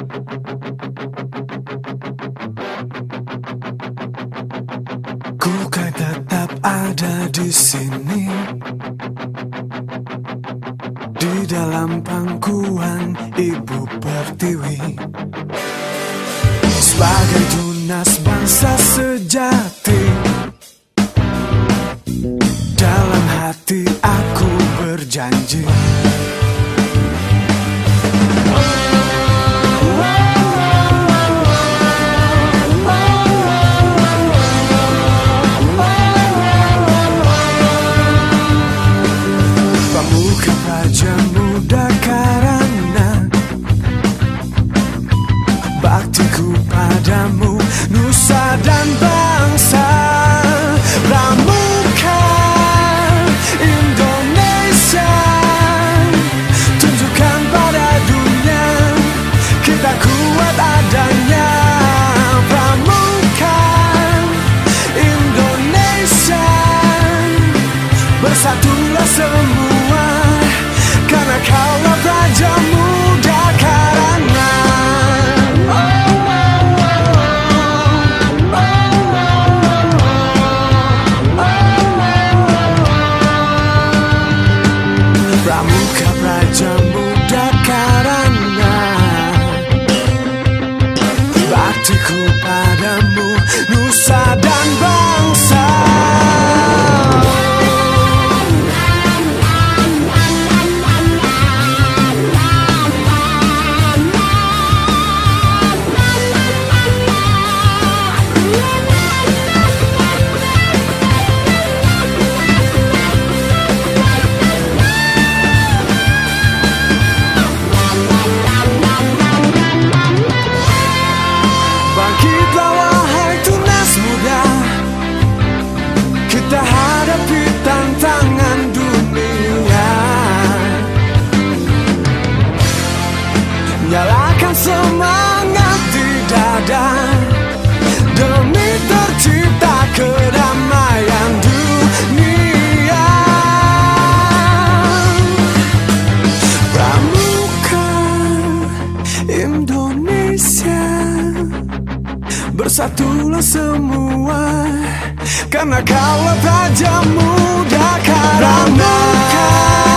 Ku kan tetap ada di sini, di dalam pangkuan Ibu Pertiwi, sebagai tunas bangsa sejati. Dalam hati aku berjanji, Pramuka Praja Muda karena baktiku padamu, nusa dan bangsa. Pramuka Indonesia, tunjukkan pada dunia kita kuat adanya. Pramuka Indonesia, bersatulah semua, karena kaulah Praja Muda karena Pramuka Praja Muda karena baktiku padamu, nusa dan bangsa. Bangkitlah wahai tunas muda, kita hadapi tantangan dunia. Nyalakan semangat di dada, demi tercipta kedamaian dunia. Pramuka Indonesia, bersatulah semua, karena kaulah Praja Muda karena